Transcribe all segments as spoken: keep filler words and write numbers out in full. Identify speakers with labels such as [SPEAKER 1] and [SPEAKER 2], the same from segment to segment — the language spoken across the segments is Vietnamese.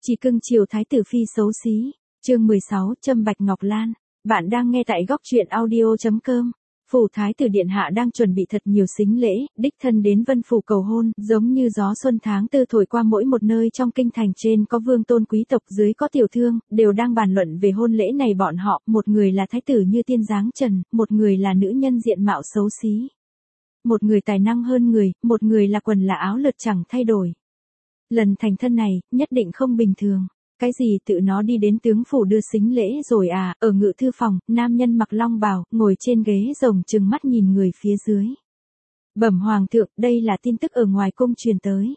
[SPEAKER 1] Chỉ cưng chiều thái tử phi xấu xí. Chương mười sáu, Châm Bạch Ngọc Lan. Bạn đang nghe tại góc truyện audio chấm com. Phủ thái tử điện hạ đang chuẩn bị thật nhiều sính lễ, đích thân đến Vân phủ cầu hôn, giống như gió xuân tháng tư thổi qua mỗi một nơi trong kinh thành, trên có vương tôn quý tộc, dưới có tiểu thương, đều đang bàn luận về hôn lễ này. Bọn họ, một người là thái tử như tiên dáng trần, một người là nữ nhân diện mạo xấu xí. Một người tài năng hơn người, một người là quần là áo lượt chẳng thay đổi. Lần thành thân này, nhất định không bình thường. Cái gì tự nó đi đến tướng phủ đưa sính lễ rồi à? Ở ngự thư phòng, nam nhân mặc long bào, ngồi trên ghế rồng trừng mắt nhìn người phía dưới. Bẩm hoàng thượng, đây là tin tức ở ngoài cung truyền tới.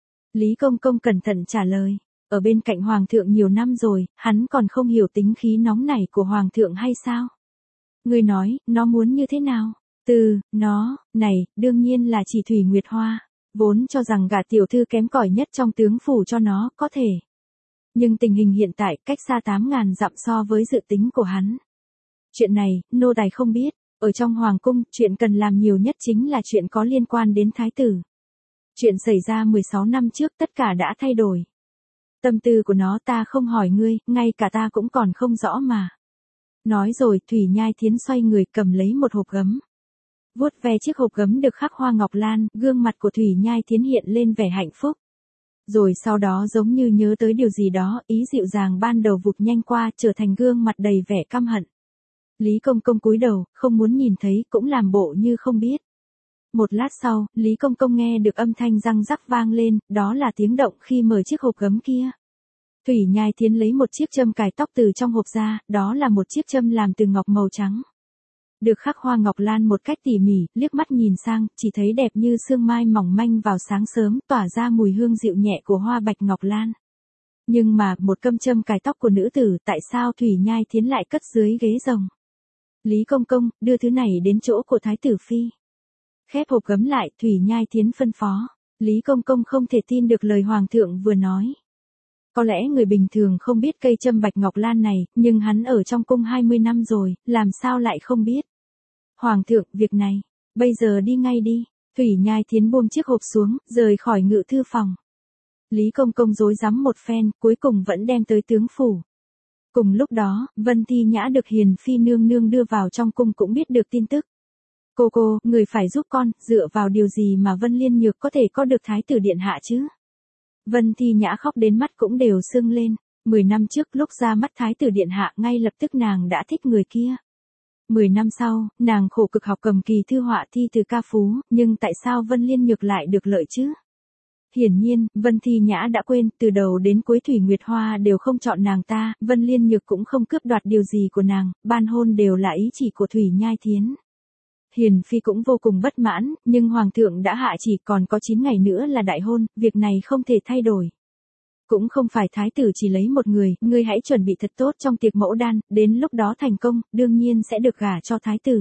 [SPEAKER 1] Lý Công Công cẩn thận trả lời. Ở bên cạnh hoàng thượng nhiều năm rồi, hắn còn không hiểu tính khí nóng nảy của hoàng thượng hay sao? Ngươi nói, nó muốn như thế nào? Từ, nó, này, đương nhiên là chỉ Thủy Nguyệt Hoa. Vốn cho rằng gả tiểu thư kém cỏi nhất trong tướng phủ cho nó, có thể. Nhưng tình hình hiện tại, cách xa tám ngàn dặm so với dự tính của hắn. Chuyện này, nô tài không biết. Ở trong hoàng cung, chuyện cần làm nhiều nhất chính là chuyện có liên quan đến thái tử. Chuyện xảy ra mười sáu năm trước, tất cả đã thay đổi. Tâm tư của nó ta không hỏi ngươi, ngay cả ta cũng còn không rõ mà. Nói rồi, Thủy Nhai Thiến xoay người cầm lấy một hộp gấm. Vuốt ve chiếc hộp gấm được khắc hoa ngọc lan, gương mặt của Thủy Nhai Thiến hiện lên vẻ hạnh phúc. Rồi sau đó giống như nhớ tới điều gì đó, ý dịu dàng ban đầu vụt nhanh qua, trở thành gương mặt đầy vẻ căm hận. Lý Công Công cúi đầu, không muốn nhìn thấy, cũng làm bộ như không biết. Một lát sau, Lý Công Công nghe được âm thanh răng rắc vang lên, đó là tiếng động khi mở chiếc hộp gấm kia. Thủy Nhai Thiến lấy một chiếc châm cài tóc từ trong hộp ra, đó là một chiếc châm làm từ ngọc màu trắng. Được khắc hoa ngọc lan một cách tỉ mỉ, liếc mắt nhìn sang, chỉ thấy đẹp như sương mai mỏng manh vào sáng sớm, tỏa ra mùi hương dịu nhẹ của hoa bạch ngọc lan. Nhưng mà, một câm châm cài tóc của nữ tử, tại sao Thủy Nhai Thiến lại cất dưới ghế rồng? Lý Công Công, đưa thứ này đến chỗ của thái tử phi. Khép hộp gấm lại, Thủy Nhai Thiến phân phó. Lý Công Công không thể tin được lời hoàng thượng vừa nói. Có lẽ người bình thường không biết cây châm bạch ngọc lan này, nhưng hắn ở trong cung hai mươi năm rồi, làm sao lại không biết. Hoàng thượng, việc này, bây giờ đi ngay đi. Thủy Nhai Thiến buông chiếc hộp xuống, rời khỏi ngự thư phòng. Lý Công Công rối rắm một phen, cuối cùng vẫn đem tới tướng phủ. Cùng lúc đó, Vân Thi Nhã được Hiền Phi nương nương đưa vào trong cung cũng biết được tin tức. Cô cô, người phải giúp con, dựa vào điều gì mà Vân Liên Nhược có thể có được thái tử điện hạ chứ? Vân Thi Nhã khóc đến mắt cũng đều sưng lên. Mười năm trước lúc ra mắt thái tử điện hạ, ngay lập tức nàng đã thích người kia. Mười năm sau, nàng khổ cực học cầm kỳ thư họa thi từ ca phú, nhưng tại sao Vân Liên Nhược lại được lợi chứ? Hiển nhiên, Vân Thi Nhã đã quên, từ đầu đến cuối Thủy Nguyệt Hoa đều không chọn nàng ta, Vân Liên Nhược cũng không cướp đoạt điều gì của nàng, ban hôn đều là ý chỉ của Thủy Nhai Thiến. Hiền Phi cũng vô cùng bất mãn, nhưng Hoàng thượng đã hạ chỉ còn có chín ngày nữa là đại hôn, việc này không thể thay đổi. Cũng không phải thái tử chỉ lấy một người, ngươi hãy chuẩn bị thật tốt trong tiệc mẫu đan, đến lúc đó thành công, đương nhiên sẽ được gả cho thái tử.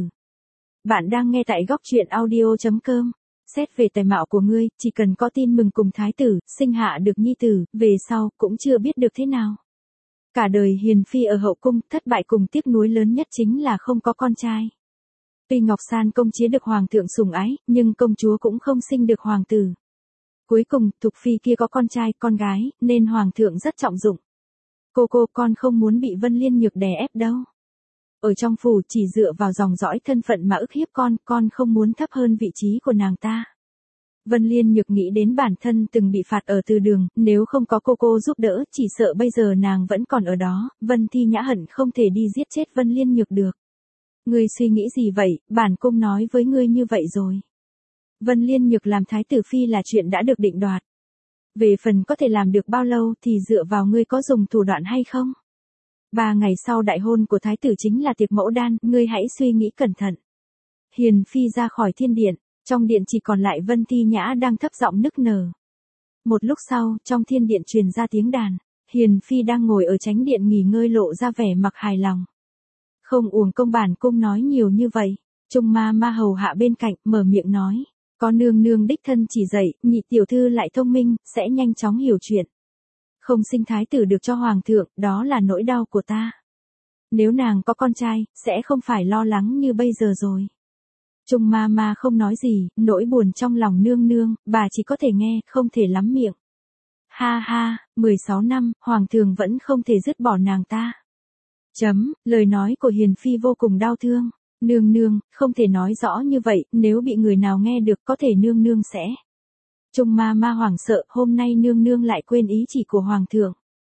[SPEAKER 1] Bạn đang nghe tại góc truyện audio chấm com. Xét về tài mạo của ngươi, chỉ cần có tin mừng cùng thái tử, sinh hạ được nhi tử, về sau, cũng chưa biết được thế nào. Cả đời Hiền Phi ở hậu cung, thất bại cùng tiếc nuối lớn nhất chính là không có con trai. Tuy Ngọc San công chúa được hoàng thượng sủng ái, nhưng công chúa cũng không sinh được hoàng tử. Cuối cùng, Thục Phi kia có con trai, con gái, nên hoàng thượng rất trọng dụng. Cô cô, con không muốn bị Vân Liên Nhược đè ép đâu. Ở trong phủ chỉ dựa vào dòng dõi thân phận mà ức hiếp con, con không muốn thấp hơn vị trí của nàng ta. Vân Liên Nhược nghĩ đến bản thân từng bị phạt ở từ đường, nếu không có cô cô giúp đỡ, chỉ sợ bây giờ nàng vẫn còn ở đó. Vân Thi Nhã hận không thể đi giết chết Vân Liên Nhược được. Ngươi suy nghĩ gì vậy, bản cung nói với ngươi như vậy rồi. Vân Liên Nhược làm thái tử phi là chuyện đã được định đoạt. Về phần có thể làm được bao lâu thì dựa vào ngươi có dùng thủ đoạn hay không. Ba ngày sau đại hôn của thái tử chính là tiệc mẫu đan, ngươi hãy suy nghĩ cẩn thận. Hiền Phi ra khỏi thiên điện, trong điện chỉ còn lại Vân Thi Nhã đang thấp giọng nức nở. Một lúc sau, trong thiên điện truyền ra tiếng đàn, Hiền Phi đang ngồi ở chánh điện nghỉ ngơi lộ ra vẻ mặc hài lòng. Không uổng công bản cung nói nhiều như vậy. Trung ma ma hầu hạ bên cạnh, mở miệng nói. Có nương nương đích thân chỉ dạy, nhị tiểu thư lại thông minh, sẽ nhanh chóng hiểu chuyện. Không sinh thái tử được cho hoàng thượng, đó là nỗi đau của ta. Nếu nàng có con trai, sẽ không phải lo lắng như bây giờ rồi. Trung ma ma không nói gì, nỗi buồn trong lòng nương nương, bà chỉ có thể nghe, không thể lắm miệng. Ha ha, mười sáu năm, hoàng thượng vẫn không thể dứt bỏ nàng ta. Chấm, lời nói của Hiền Phi vô cùng đau thương. Nương nương, không thể nói rõ như vậy, nếu bị người nào nghe được có thể nương nương sẽ. Trung ma ma hoảng sợ, hôm nay nương nương lại quên ý chỉ của hoàng thượng.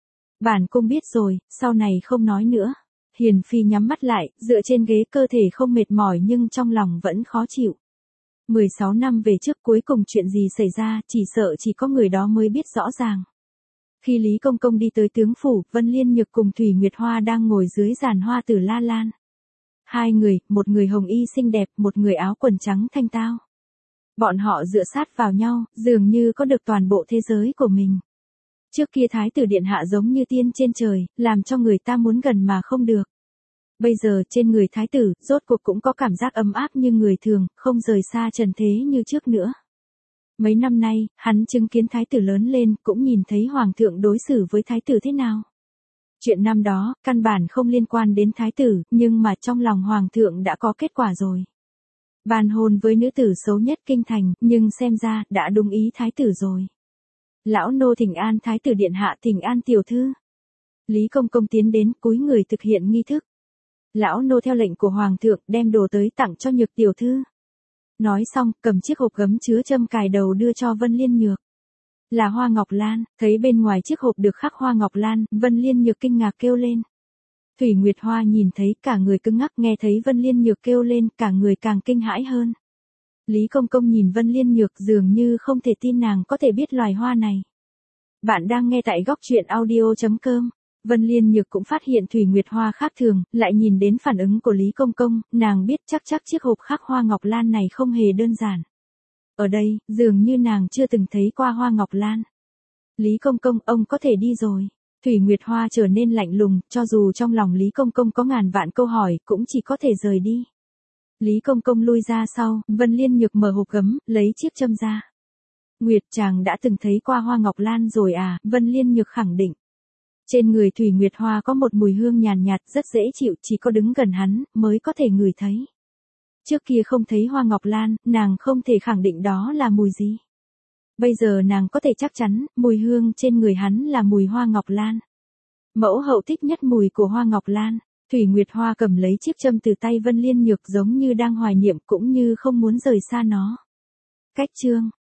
[SPEAKER 1] Bản cung biết rồi, sau này không nói nữa. Hiền Phi nhắm mắt lại, dựa trên ghế, cơ thể không mệt mỏi nhưng trong lòng vẫn khó chịu. mười sáu năm về trước, cuối cùng chuyện gì xảy ra, chỉ sợ chỉ có người đó mới biết rõ ràng. Khi Lý Công Công đi tới tướng phủ, Vân Liên Nhược cùng Thủy Nguyệt Hoa đang ngồi dưới giàn hoa tử la lan. Hai người, một người hồng y xinh đẹp, một người áo quần trắng thanh tao. Bọn họ dựa sát vào nhau, dường như có được toàn bộ thế giới của mình. Trước kia Thái tử điện hạ giống như tiên trên trời, làm cho người ta muốn gần mà không được. Bây giờ trên người Thái tử, rốt cuộc cũng có cảm giác ấm áp như người thường, không rời xa trần thế như trước nữa. Mấy năm nay, hắn chứng kiến Thái tử lớn lên, cũng nhìn thấy Hoàng thượng đối xử với Thái tử thế nào. Chuyện năm đó, căn bản không liên quan đến Thái tử, nhưng mà trong lòng Hoàng thượng đã có kết quả rồi. Bàn hôn với nữ tử xấu nhất kinh thành, nhưng xem ra, đã đúng ý Thái tử rồi. Lão nô thỉnh an Thái tử điện hạ, thỉnh an tiểu thư. Lý Công Công tiến đến, cúi người thực hiện nghi thức. Lão nô theo lệnh của Hoàng thượng, đem đồ tới tặng cho Nhược tiểu thư. Nói xong, cầm chiếc hộp gấm chứa châm cài đầu đưa cho Vân Liên Nhược. Là hoa ngọc lan, thấy bên ngoài chiếc hộp được khắc hoa ngọc lan, Vân Liên Nhược kinh ngạc kêu lên. Thủy Nguyệt Hoa nhìn thấy, cả người cứng ngắc, nghe thấy Vân Liên Nhược kêu lên, cả người càng kinh hãi hơn. Lý Công Công nhìn Vân Liên Nhược, dường như không thể tin nàng có thể biết loài hoa này. Bạn đang nghe tại góc truyện audio chấm com. Vân Liên Nhược cũng phát hiện Thủy Nguyệt Hoa khác thường, lại nhìn đến phản ứng của Lý Công Công, nàng biết chắc chắc chiếc hộp khắc hoa ngọc lan này không hề đơn giản. Ở đây, dường như nàng chưa từng thấy qua hoa ngọc lan. Lý Công Công, ông có thể đi rồi. Thủy Nguyệt Hoa trở nên lạnh lùng, cho dù trong lòng Lý Công Công có ngàn vạn câu hỏi, cũng chỉ có thể rời đi. Lý Công Công lui ra sau, Vân Liên Nhược mở hộp gấm, lấy chiếc châm ra. Nguyệt, chàng đã từng thấy qua hoa ngọc lan rồi à? Vân Liên Nhược khẳng định. Trên người Thủy Nguyệt Hoa có một mùi hương nhàn nhạt, rất dễ chịu, chỉ có đứng gần hắn, mới có thể ngửi thấy. Trước kia không thấy hoa ngọc lan, nàng không thể khẳng định đó là mùi gì. Bây giờ nàng có thể chắc chắn, mùi hương trên người hắn là mùi hoa ngọc lan. Mẫu hậu thích nhất mùi của hoa ngọc lan. Thủy Nguyệt Hoa cầm lấy chiếc châm từ tay Vân Liên Nhược, giống như đang hoài niệm, cũng như không muốn rời xa nó. Cách chương